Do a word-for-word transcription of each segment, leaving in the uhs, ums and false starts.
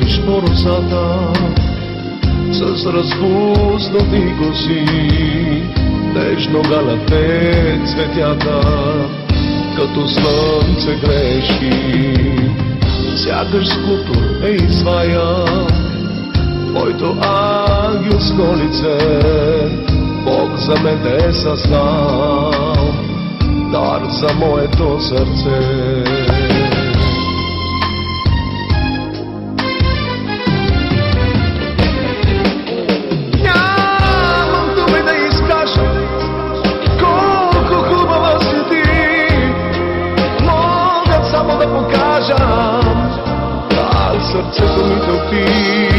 отвориш поросата с разпуснати коси, нежно галате цветята, като слънце грешки. Сякаш скулптор е изваян моето ангелско лице, Бог за мен е създал дар за моето сърце. Нямам думи да изкажа колко хубава си ти, мога само да покажа как сърцето ми топи.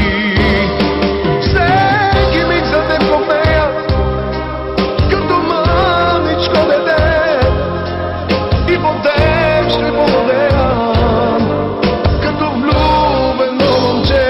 Всеки миг за теб помнея като мъничко дете, и по теб ще помолеям като влюбено момче.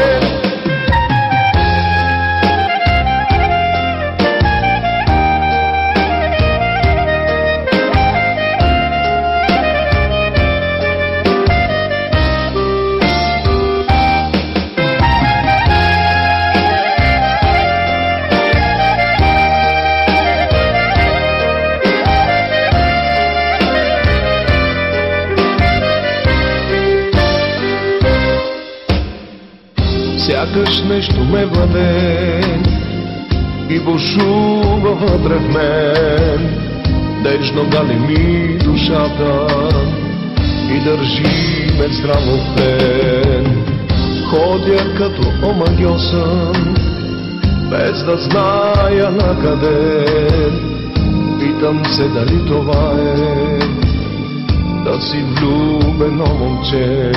Сякаш нещо ме владее и бушува вътре в мен, нежно гали ми душата и държи ме здраво в плен. Ходя като омагьосан, без да зная накъде, питам се дали това е да си влюбено момче.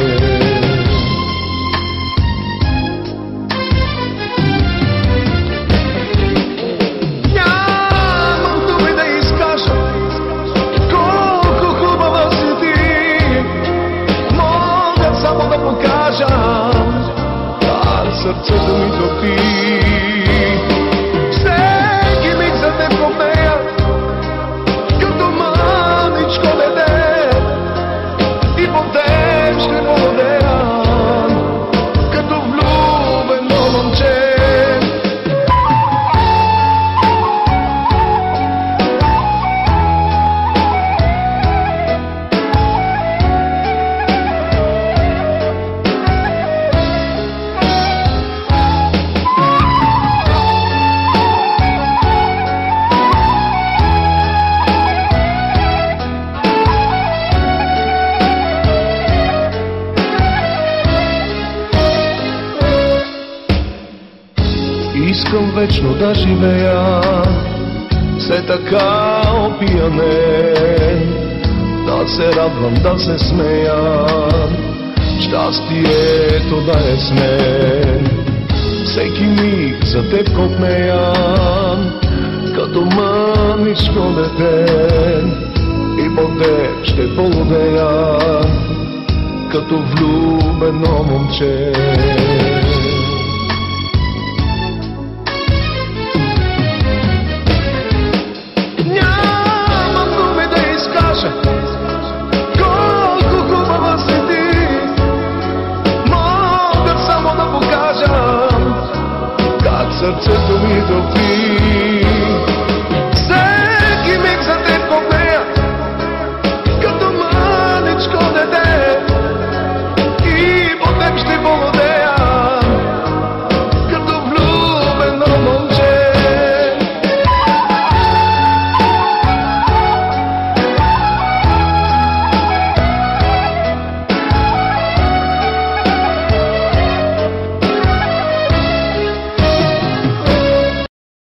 Сърцето ми топи. Всеки миг за теб помнея като мъничко дете, и по теб ще помолеям като влюбено момче. Искам вечно да живея, все така опиянен, да се радвам, да се смея, щастието да е с мен. Всеки миг за теб копнея, като мъничко дете, и по теб ще полудея, като влюбено момче. Колко хубава си ти, мога само да покажа как сърцето